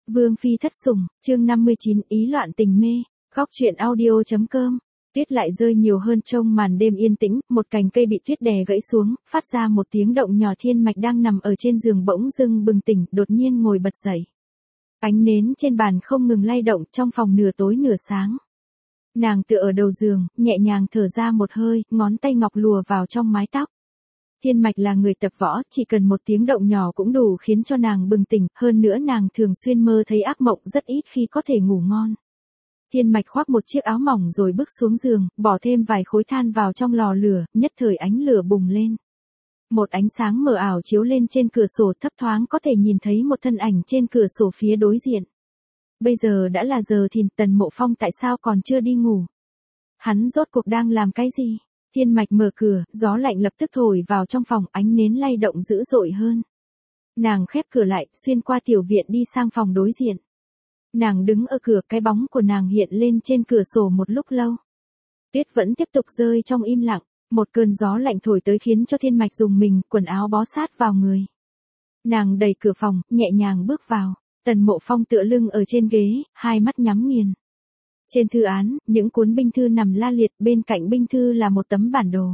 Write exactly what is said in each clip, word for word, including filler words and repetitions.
Vương phi thất sủng, chương năm mươi chín, ý loạn tình mê, góc truyện audio chấm com. Tuyết lại rơi nhiều hơn trong màn đêm yên tĩnh, một cành cây bị tuyết đè gãy xuống, phát ra một tiếng động nhỏ. Thiên Mạch đang nằm ở trên giường bỗng dưng bừng tỉnh, đột nhiên ngồi bật dậy. Ánh nến trên bàn không ngừng lay động, trong phòng nửa tối nửa sáng. Nàng tựa ở đầu giường, nhẹ nhàng thở ra một hơi, ngón tay ngọc lùa vào trong mái tóc. Thiên Mạch là người tập võ, chỉ cần một tiếng động nhỏ cũng đủ khiến cho nàng bừng tỉnh, hơn nữa nàng thường xuyên mơ thấy ác mộng, rất ít khi có thể ngủ ngon. Thiên Mạch khoác một chiếc áo mỏng rồi bước xuống giường, bỏ thêm vài khối than vào trong lò lửa, nhất thời ánh lửa bùng lên. Một ánh sáng mờ ảo chiếu lên trên cửa sổ, thấp thoáng có thể nhìn thấy một thân ảnh trên cửa sổ phía đối diện. Bây giờ đã là giờ thìn, Tần Mộ Phong tại sao còn chưa đi ngủ? Hắn rốt cuộc đang làm cái gì? Thiên Mạch mở cửa, gió lạnh lập tức thổi vào trong phòng, ánh nến lay động dữ dội hơn. Nàng khép cửa lại, xuyên qua tiểu viện đi sang phòng đối diện. Nàng đứng ở cửa, cái bóng của nàng hiện lên trên cửa sổ một lúc lâu. Tuyết vẫn tiếp tục rơi trong im lặng, một cơn gió lạnh thổi tới khiến cho Thiên Mạch rùng mình, quần áo bó sát vào người. Nàng đẩy cửa phòng, nhẹ nhàng bước vào. Tần Mộ Phong tựa lưng ở trên ghế, hai mắt nhắm nghiền. Trên thư án, những cuốn binh thư nằm la liệt, bên cạnh binh thư là một tấm bản đồ.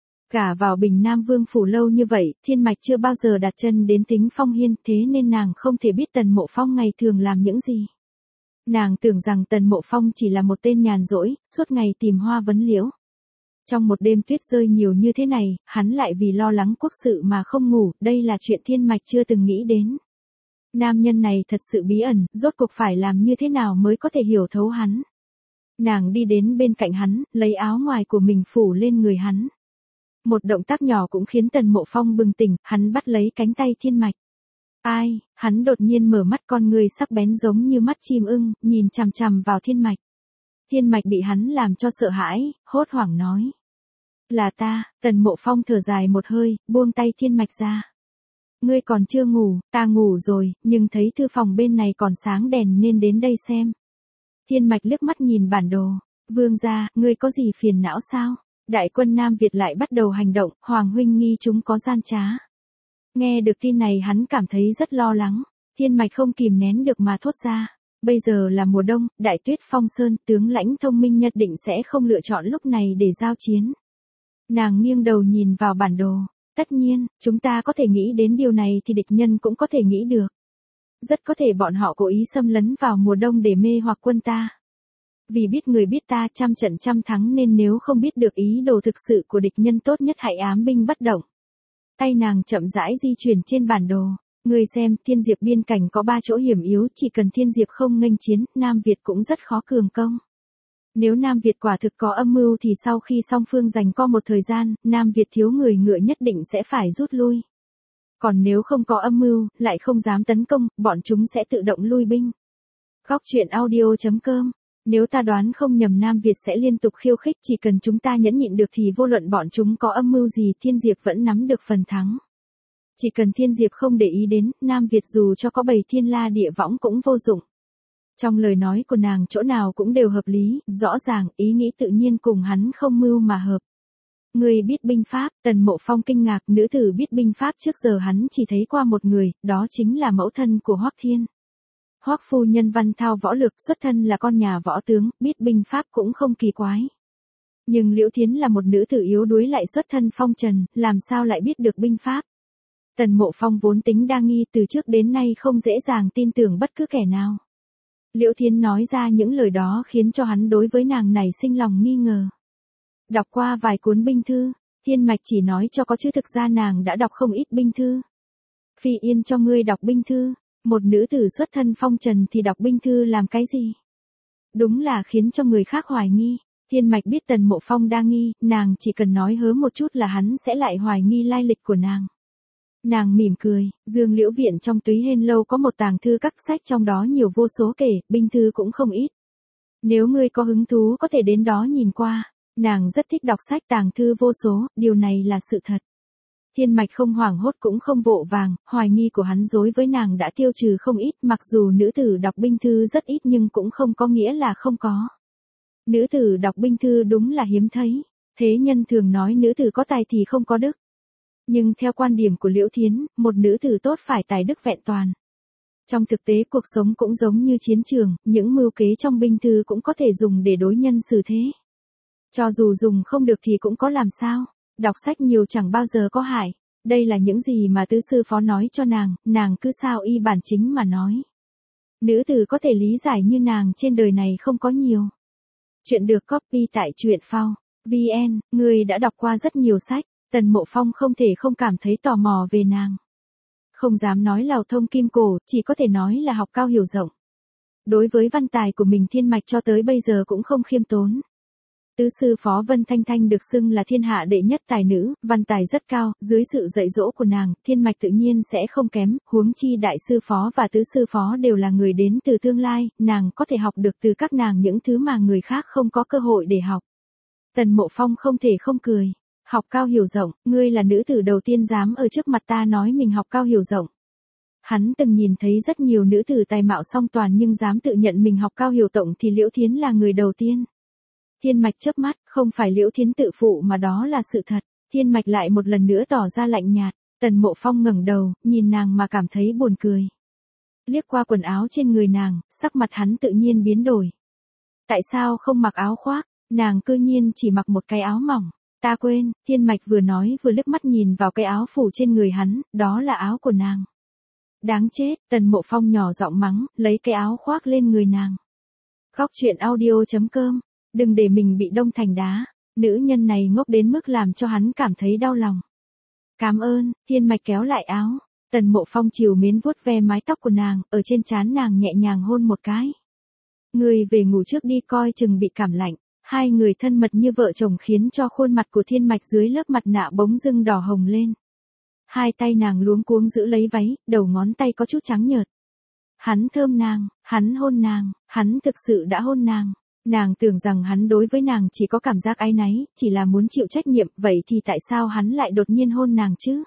Cả vào Bình Nam Vương phủ lâu như vậy, Thiên Mạch chưa bao giờ đặt chân đến Thính Phong Hiên, thế nên nàng không thể biết Tần Mộ Phong ngày thường làm những gì. Nàng tưởng rằng Tần Mộ Phong chỉ là một tên nhàn rỗi, suốt ngày tìm hoa vấn liễu. Trong một đêm tuyết rơi nhiều như thế này, hắn lại vì lo lắng quốc sự mà không ngủ, đây là chuyện Thiên Mạch chưa từng nghĩ đến. Nam nhân này thật sự bí ẩn, rốt cuộc phải làm như thế nào mới có thể hiểu thấu hắn. Nàng đi đến bên cạnh hắn, lấy áo ngoài của mình phủ lên người hắn. Một động tác nhỏ cũng khiến Tần Mộ Phong bừng tỉnh, hắn bắt lấy cánh tay Thiên Mạch. Ai, hắn đột nhiên mở mắt, con người sắc bén giống như mắt chim ưng, nhìn chằm chằm vào Thiên Mạch. Thiên Mạch bị hắn làm cho sợ hãi, hốt hoảng nói. Là ta. Tần Mộ Phong thở dài một hơi, buông tay Thiên Mạch ra. Ngươi còn chưa ngủ, ta ngủ rồi, nhưng thấy thư phòng bên này còn sáng đèn nên đến đây xem. Thiên Mạch liếc mắt nhìn bản đồ. Vương gia, ngươi có gì phiền não sao? Đại quân Nam Việt lại bắt đầu hành động, Hoàng huynh nghi chúng có gian trá. Nghe được tin này hắn cảm thấy rất lo lắng. Thiên Mạch không kìm nén được mà thốt ra. Bây giờ là mùa đông, đại tuyết phong sơn, tướng lãnh thông minh nhất định sẽ không lựa chọn lúc này để giao chiến. Nàng nghiêng đầu nhìn vào bản đồ. Tất nhiên, chúng ta có thể nghĩ đến điều này thì địch nhân cũng có thể nghĩ được. Rất có thể bọn họ cố ý xâm lấn vào mùa đông để mê hoặc quân ta. Vì biết người biết ta trăm trận trăm thắng nên nếu không biết được ý đồ thực sự của địch nhân tốt nhất hãy ám binh bất động. Tay nàng chậm rãi di chuyển trên bản đồ. Người xem, Thiên Diệp biên cảnh có ba chỗ hiểm yếu, chỉ cần Thiên Diệp không nghênh chiến, Nam Việt cũng rất khó cường công. Nếu Nam Việt quả thực có âm mưu thì sau khi song phương giằng co một thời gian, Nam Việt thiếu người ngựa nhất định sẽ phải rút lui. Còn nếu không có âm mưu, lại không dám tấn công, bọn chúng sẽ tự động lui binh. Góc truyện audio chấm com. Nếu ta đoán không nhầm, Nam Việt sẽ liên tục khiêu khích, chỉ cần chúng ta nhẫn nhịn được thì vô luận bọn chúng có âm mưu gì, Thiên Diệp vẫn nắm được phần thắng. Chỉ cần Thiên Diệp không để ý đến, Nam Việt dù cho có bảy thiên la địa võng cũng vô dụng. Trong lời nói của nàng chỗ nào cũng đều hợp lý, rõ ràng, ý nghĩ tự nhiên cùng hắn không mưu mà hợp. Người biết binh pháp? Tần Mộ Phong kinh ngạc, nữ tử biết binh pháp trước giờ hắn chỉ thấy qua một người, đó chính là mẫu thân của Hoắc Thiên. Hoắc phu nhân văn thao võ lược, xuất thân là con nhà võ tướng, biết binh pháp cũng không kỳ quái. Nhưng Liễu Thiến là một nữ tử yếu đuối lại xuất thân phong trần, làm sao lại biết được binh pháp? Tần Mộ Phong vốn tính đa nghi, từ trước đến nay không dễ dàng tin tưởng bất cứ kẻ nào. Liễu Thiến nói ra những lời đó khiến cho hắn đối với nàng nảy sinh lòng nghi ngờ. Đọc qua vài cuốn binh thư, Thiên Mạch chỉ nói cho có chứ thực ra nàng đã đọc không ít binh thư. Phi yên cho ngươi đọc binh thư, một nữ tử xuất thân phong trần thì đọc binh thư làm cái gì? Đúng là khiến cho người khác hoài nghi. Thiên Mạch biết Tần Mộ Phong đa nghi, nàng chỉ cần nói hớ một chút là hắn sẽ lại hoài nghi lai lịch của nàng. Nàng mỉm cười, Dương Liễu viện trong Túy Hên lâu có một tàng thư các sách, trong đó nhiều vô số kể, binh thư cũng không ít. Nếu ngươi có hứng thú có thể đến đó nhìn qua. Nàng rất thích đọc sách, tàng thư vô số, điều này là sự thật. Thiên Mạch không hoảng hốt cũng không vội vàng, hoài nghi của hắn đối với nàng đã tiêu trừ không ít, mặc dù nữ tử đọc binh thư rất ít nhưng cũng không có nghĩa là không có. Nữ tử đọc binh thư đúng là hiếm thấy, thế nhân thường nói nữ tử có tài thì không có đức. Nhưng theo quan điểm của Liễu Thiến, một nữ tử tốt phải tài đức vẹn toàn. Trong thực tế cuộc sống cũng giống như chiến trường, những mưu kế trong binh thư cũng có thể dùng để đối nhân xử thế. Cho dù dùng không được thì cũng có làm sao, đọc sách nhiều chẳng bao giờ có hại. Đây là những gì mà tứ sư phó nói cho nàng, nàng cứ sao y bản chính mà nói. Nữ tử có thể lý giải như nàng trên đời này không có nhiều. Chuyện được copy tại truyện phao chấm vn, người đã đọc qua rất nhiều sách, Tần Mộ Phong không thể không cảm thấy tò mò về nàng. Không dám nói lào thông kim cổ, chỉ có thể nói là học cao hiểu rộng. Đối với văn tài của mình Thiên Mạch cho tới bây giờ cũng không khiêm tốn. Tứ sư phó Vân Thanh Thanh được xưng là thiên hạ đệ nhất tài nữ, văn tài rất cao, dưới sự dạy dỗ của nàng, Thiên Mạch tự nhiên sẽ không kém, huống chi đại sư phó và tứ sư phó đều là người đến từ tương lai, nàng có thể học được từ các nàng những thứ mà người khác không có cơ hội để học. Tần Mộ Phong không thể không cười. Học cao hiểu rộng, ngươi là nữ tử đầu tiên dám ở trước mặt ta nói mình học cao hiểu rộng. Hắn từng nhìn thấy rất nhiều nữ tử tài mạo song toàn nhưng dám tự nhận mình học cao hiểu rộng thì Liễu Thiến là người đầu tiên. Thiên Mạch chớp mắt, không phải Liễu Thiến tự phụ mà đó là sự thật. Thiên Mạch lại một lần nữa tỏ ra lạnh nhạt. Tần Mộ Phong ngẩng đầu, nhìn nàng mà cảm thấy buồn cười. Liếc qua quần áo trên người nàng, sắc mặt hắn tự nhiên biến đổi. Tại sao không mặc áo khoác, nàng cư nhiên chỉ mặc một cái áo mỏng. Ta quên, Thiên Mạch vừa nói vừa liếc mắt nhìn vào cái áo phủ trên người hắn, đó là áo của nàng. Đáng chết, Tần Mộ Phong nhỏ giọng mắng, lấy cái áo khoác lên người nàng. Góc truyện audio chấm com, đừng để mình bị đông thành đá, nữ nhân này ngốc đến mức làm cho hắn cảm thấy đau lòng. Cảm ơn, Thiên Mạch kéo lại áo, Tần Mộ Phong trìu mến vuốt ve mái tóc của nàng, ở trên trán nàng nhẹ nhàng hôn một cái. Người về ngủ trước đi coi chừng bị cảm lạnh. Hai người thân mật như vợ chồng khiến cho khuôn mặt của Thiên Mạch dưới lớp mặt nạ bỗng dưng đỏ hồng lên. Hai tay nàng luống cuống giữ lấy váy, đầu ngón tay có chút trắng nhợt. Hắn thơm nàng, hắn hôn nàng, hắn thực sự đã hôn nàng. Nàng tưởng rằng hắn đối với nàng chỉ có cảm giác áy náy, chỉ là muốn chịu trách nhiệm, vậy thì tại sao hắn lại đột nhiên hôn nàng chứ?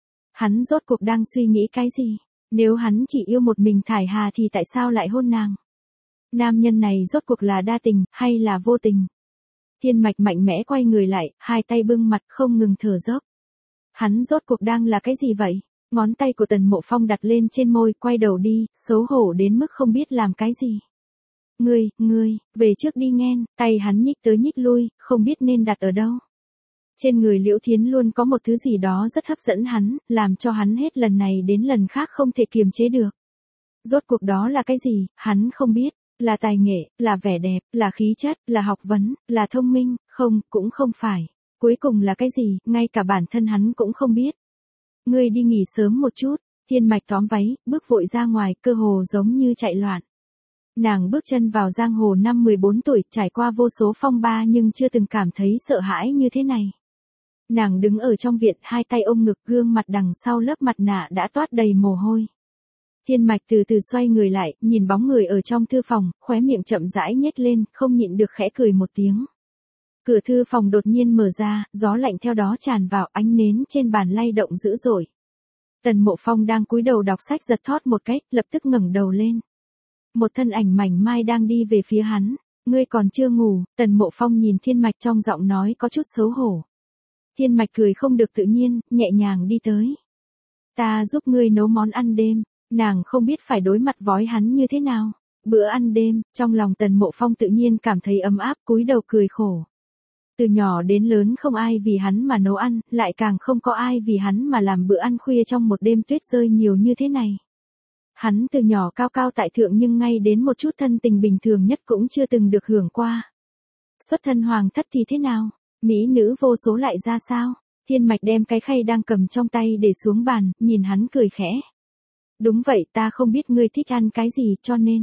Hắn rốt cuộc đang suy nghĩ cái gì? Nếu hắn chỉ yêu một mình Thải Hà thì tại sao lại hôn nàng? Nam nhân này rốt cuộc là đa tình, hay là vô tình? Thiên Mạch mạnh mẽ quay người lại, hai tay bưng mặt không ngừng thở dốc. Hắn rốt cuộc đang là cái gì vậy? Ngón tay của Tần Mộ Phong đặt lên trên môi, quay đầu đi, xấu hổ đến mức không biết làm cái gì. Ngươi, ngươi, về trước đi nghen, tay hắn nhích tới nhích lui, không biết nên đặt ở đâu. Trên người Liễu Thiến luôn có một thứ gì đó rất hấp dẫn hắn, làm cho hắn hết lần này đến lần khác không thể kiềm chế được. Rốt cuộc đó là cái gì, hắn không biết. Là tài nghệ, là vẻ đẹp, là khí chất, là học vấn, là thông minh, không, cũng không phải. Cuối cùng là cái gì, ngay cả bản thân hắn cũng không biết. Ngươi đi nghỉ sớm một chút, Thiên Mạch tóm váy, bước vội ra ngoài, cơ hồ giống như chạy loạn. Nàng bước chân vào giang hồ năm mười bốn tuổi, trải qua vô số phong ba nhưng chưa từng cảm thấy sợ hãi như thế này. Nàng đứng ở trong viện, hai tay ôm ngực, gương mặt đằng sau lớp mặt nạ đã toát đầy mồ hôi. Thiên Mạch từ từ xoay người lại, nhìn bóng người ở trong thư phòng, khóe miệng chậm rãi nhếch lên, không nhịn được khẽ cười một tiếng. Cửa thư phòng đột nhiên mở ra, gió lạnh theo đó tràn vào, ánh nến trên bàn lay động dữ dội. Tần Mộ Phong đang cúi đầu đọc sách giật thót một cách, lập tức ngẩng đầu lên. Một thân ảnh mảnh mai đang đi về phía hắn. Ngươi còn chưa ngủ, Tần Mộ Phong nhìn Thiên Mạch trong giọng nói có chút xấu hổ. Thiên Mạch cười không được tự nhiên, nhẹ nhàng đi tới. Ta giúp ngươi nấu món ăn đêm. Nàng không biết phải đối mặt với hắn như thế nào. Bữa ăn đêm, trong lòng Tần Mộ Phong tự nhiên cảm thấy ấm áp, cúi đầu cười khổ. Từ nhỏ đến lớn không ai vì hắn mà nấu ăn, lại càng không có ai vì hắn mà làm bữa ăn khuya trong một đêm tuyết rơi nhiều như thế này. Hắn từ nhỏ cao cao tại thượng nhưng ngay đến một chút thân tình bình thường nhất cũng chưa từng được hưởng qua. Xuất thân hoàng thất thì thế nào? Mỹ nữ vô số lại ra sao? Thiên Mạch đem cái khay đang cầm trong tay để xuống bàn, nhìn hắn cười khẽ. Đúng vậy, ta không biết ngươi thích ăn cái gì cho nên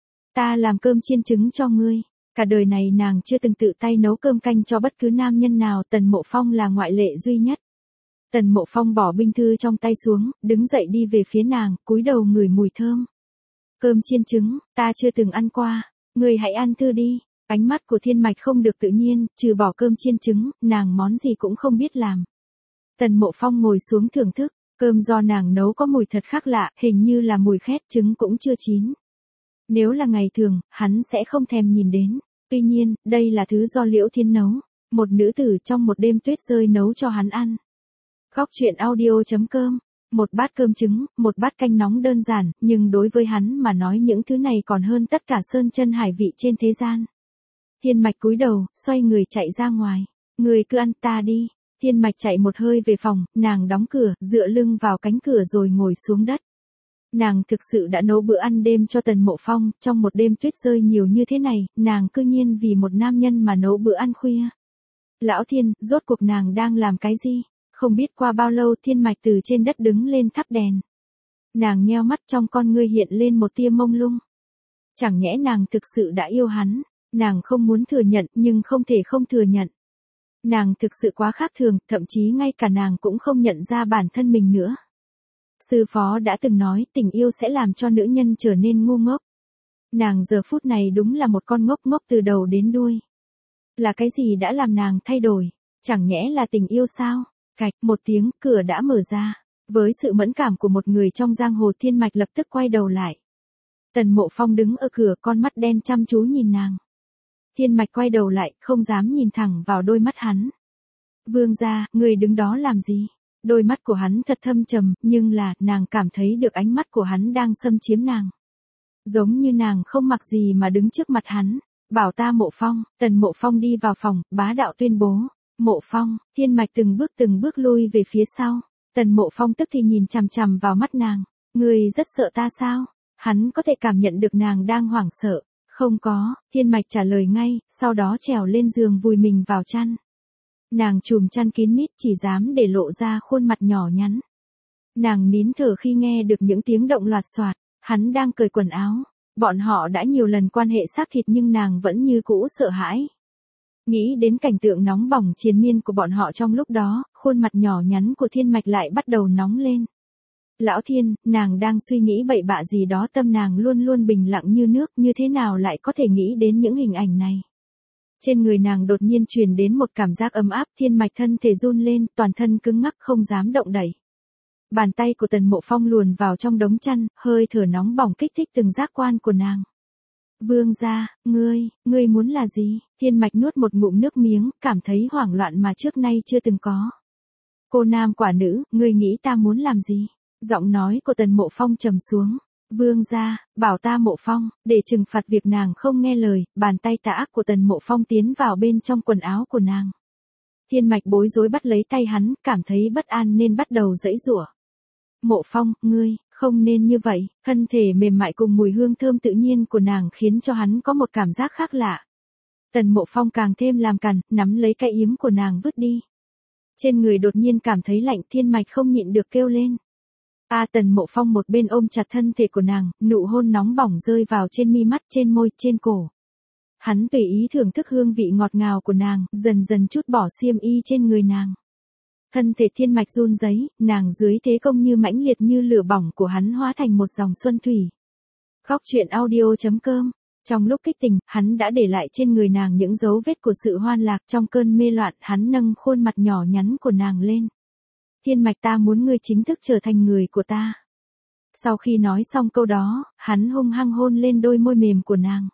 ta làm cơm chiên trứng cho ngươi. Cả đời này nàng chưa từng tự tay nấu cơm canh cho bất cứ nam nhân nào, Tần Mộ Phong là ngoại lệ duy nhất. Tần Mộ Phong bỏ binh thư trong tay xuống, đứng dậy đi về phía nàng, cúi đầu ngửi mùi thơm. Cơm chiên trứng, ta chưa từng ăn qua, ngươi hãy ăn thử đi. Ánh mắt của Thiên Mạch không được tự nhiên, trừ bỏ cơm chiên trứng, nàng món gì cũng không biết làm. Tần Mộ Phong ngồi xuống thưởng thức, cơm do nàng nấu có mùi thật khác lạ, hình như là mùi khét, trứng cũng chưa chín. Nếu là ngày thường, hắn sẽ không thèm nhìn đến. Tuy nhiên, đây là thứ do Liễu Thiến nấu, một nữ tử trong một đêm tuyết rơi nấu cho hắn ăn. Góc truyện audio chấm com Một bát cơm trứng, một bát canh nóng đơn giản, nhưng đối với hắn mà nói những thứ này còn hơn tất cả sơn chân hải vị trên thế gian. Thiên Mạch cúi đầu, xoay người chạy ra ngoài. Người cứ ăn ta đi. Thiên Mạch chạy một hơi về phòng, nàng đóng cửa, dựa lưng vào cánh cửa rồi ngồi xuống đất. Nàng thực sự đã nấu bữa ăn đêm cho Tần Mộ Phong, trong một đêm tuyết rơi nhiều như thế này, nàng cư nhiên vì một nam nhân mà nấu bữa ăn khuya. Lão Thiên, rốt cuộc nàng đang làm cái gì? Không biết qua bao lâu Thiên Mạch từ trên đất đứng lên thắp đèn. Nàng nheo mắt, trong con ngươi hiện lên một tia mông lung. Chẳng nhẽ nàng thực sự đã yêu hắn, nàng không muốn thừa nhận nhưng không thể không thừa nhận. Nàng thực sự quá khác thường, thậm chí ngay cả nàng cũng không nhận ra bản thân mình nữa. Sư phó đã từng nói tình yêu sẽ làm cho nữ nhân trở nên ngu ngốc. Nàng giờ phút này đúng là một con ngốc ngốc từ đầu đến đuôi. Là cái gì đã làm nàng thay đổi? Chẳng nhẽ là tình yêu sao? Cạch, một tiếng, cửa đã mở ra. Với sự mẫn cảm của một người trong giang hồ, Thiên Mạch lập tức quay đầu lại. Tần Mộ Phong đứng ở cửa, con mắt đen chăm chú nhìn nàng. Thiên Mạch quay đầu lại, không dám nhìn thẳng vào đôi mắt hắn. Vương gia, người đứng đó làm gì? Đôi mắt của hắn thật thâm trầm, nhưng là, nàng cảm thấy được ánh mắt của hắn đang xâm chiếm nàng. Giống như nàng không mặc gì mà đứng trước mặt hắn. Bảo ta Mộ Phong. Tần Mộ Phong đi vào phòng, bá đạo tuyên bố. Mộ Phong. Thiên Mạch từng bước từng bước lui về phía sau. Tần Mộ Phong tức thì nhìn chằm chằm vào mắt nàng. Người rất sợ ta sao? Hắn có thể cảm nhận được nàng đang hoảng sợ. Không có, Thiên Mạch trả lời ngay, sau đó trèo lên giường vùi mình vào chăn. Nàng chùm chăn kín mít, chỉ dám để lộ ra khuôn mặt nhỏ nhắn. Nàng nín thở khi nghe được những tiếng động loạt xoạt. Hắn đang cởi quần áo. Bọn họ đã nhiều lần quan hệ xác thịt nhưng nàng vẫn như cũ sợ hãi. Nghĩ đến cảnh tượng nóng bỏng triền miên của bọn họ trong lúc đó, khuôn mặt nhỏ nhắn của Thiên Mạch lại bắt đầu nóng lên. Lão Thiên, nàng đang suy nghĩ bậy bạ gì đó, tâm nàng luôn luôn bình lặng như nước, như thế nào lại có thể nghĩ đến những hình ảnh này. Trên người nàng đột nhiên truyền đến một cảm giác ấm áp, Thiên Mạch thân thể run lên, toàn thân cứng ngắc không dám động đậy. Bàn tay của Tần Mộ Phong luồn vào trong đống chăn, hơi thở nóng bỏng kích thích từng giác quan của nàng. Vương gia, ngươi, ngươi muốn là gì? Thiên Mạch nuốt một ngụm nước miếng, cảm thấy hoảng loạn mà trước nay chưa từng có. Cô nam quả nữ, ngươi nghĩ ta muốn làm gì? Giọng nói của Tần Mộ Phong trầm xuống. Vương gia, bảo ta Mộ Phong, để trừng phạt việc nàng không nghe lời, bàn tay tà ác của Tần Mộ Phong tiến vào bên trong quần áo của nàng. Thiên Mạch bối rối bắt lấy tay hắn, cảm thấy bất an nên bắt đầu giãy giụa. Mộ Phong, ngươi, không nên như vậy, thân thể mềm mại cùng mùi hương thơm tự nhiên của nàng khiến cho hắn có một cảm giác khác lạ. Tần Mộ Phong càng thêm làm cằn, nắm lấy cái yếm của nàng vứt đi. Trên người đột nhiên cảm thấy lạnh, Thiên Mạch không nhịn được kêu lên. A à, Tần Mộ Phong một bên ôm chặt thân thể của nàng, nụ hôn nóng bỏng rơi vào trên mi mắt, trên môi, trên cổ. Hắn tùy ý thưởng thức hương vị ngọt ngào của nàng, dần dần trút bỏ xiêm y trên người nàng. Thân thể Thiên Mạch run rẩy, nàng dưới thế công như mãnh liệt như lửa bỏng của hắn hóa thành một dòng xuân thủy. Khóc chuyện audio chấm com. Trong lúc kích tình, hắn đã để lại trên người nàng những dấu vết của sự hoan lạc, trong cơn mê loạn, hắn nâng khuôn mặt nhỏ nhắn của nàng lên. Thiên Mạch, ta muốn ngươi chính thức trở thành người của ta. Sau khi nói xong câu đó, hắn hung hăng hôn lên đôi môi mềm của nàng.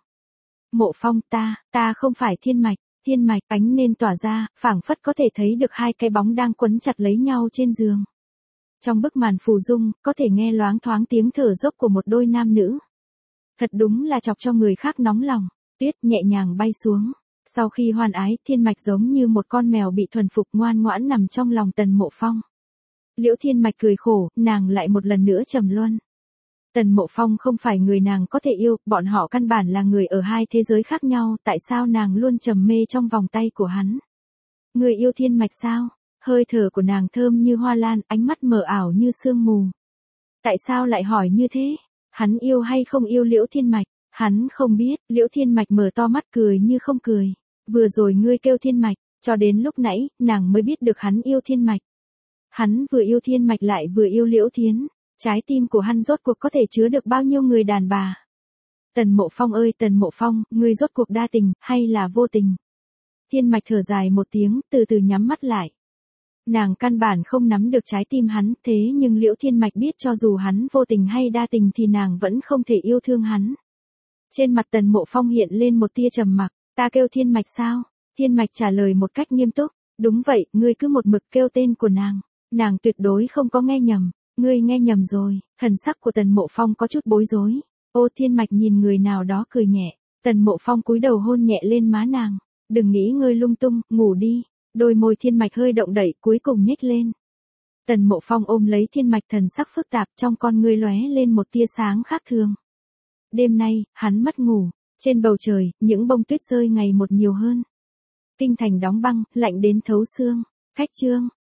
Mộ Phong, ta, ta không phải Thiên Mạch. Thiên Mạch, ánh nên tỏa ra, phảng phất có thể thấy được hai cái bóng đang quấn chặt lấy nhau trên giường. Trong bức màn phù dung, có thể nghe loáng thoáng tiếng thở dốc của một đôi nam nữ. Thật đúng là chọc cho người khác nóng lòng. Tuyết nhẹ nhàng bay xuống. Sau khi hoan ái, Thiên Mạch giống như một con mèo bị thuần phục ngoan ngoãn nằm trong lòng Tần Mộ Phong. Liễu Thiên Mạch cười khổ, nàng lại một lần nữa trầm luân. Tần Mộ Phong không phải người nàng có thể yêu, bọn họ căn bản là người ở hai thế giới khác nhau, tại sao nàng luôn trầm mê trong vòng tay của hắn? Người yêu Thiên Mạch sao? Hơi thở của nàng thơm như hoa lan, ánh mắt mờ ảo như sương mù. Tại sao lại hỏi như thế? Hắn yêu hay không yêu Liễu Thiên Mạch? Hắn không biết, Liễu Thiên Mạch mở to mắt cười như không cười. Vừa rồi ngươi kêu Thiên Mạch, cho đến lúc nãy, nàng mới biết được hắn yêu Thiên Mạch. Hắn vừa yêu Thiên Mạch lại vừa yêu Liễu Thiến. Trái tim của hắn rốt cuộc có thể chứa được bao nhiêu người đàn bà? Tần Mộ Phong ơi Tần Mộ Phong, ngươi rốt cuộc đa tình, hay là vô tình? Thiên Mạch thở dài một tiếng, từ từ nhắm mắt lại. Nàng căn bản không nắm được trái tim hắn, thế nhưng Liễu Thiên Mạch biết cho dù hắn vô tình hay đa tình thì nàng vẫn không thể yêu thương hắn. Trên mặt Tần Mộ Phong hiện lên một tia trầm mặc, ta kêu Thiên Mạch sao? Thiên Mạch trả lời một cách nghiêm túc, đúng vậy, ngươi cứ một mực kêu tên của nàng, nàng tuyệt đối không có nghe nhầm. Ngươi nghe nhầm rồi, thần sắc của Tần Mộ Phong có chút bối rối. Ô Thiên Mạch nhìn người nào đó cười nhẹ, Tần Mộ Phong cúi đầu hôn nhẹ lên má nàng. Đừng nghĩ ngươi lung tung, ngủ đi. Đôi môi Thiên Mạch hơi động đậy cuối cùng nhếch lên. Tần Mộ Phong ôm lấy Thiên Mạch, thần sắc phức tạp, trong con ngươi lóe lên một tia sáng khác thường. Đêm nay, hắn mất ngủ. Trên bầu trời, những bông tuyết rơi ngày một nhiều hơn. Kinh thành đóng băng, lạnh đến thấu xương. Khách chương.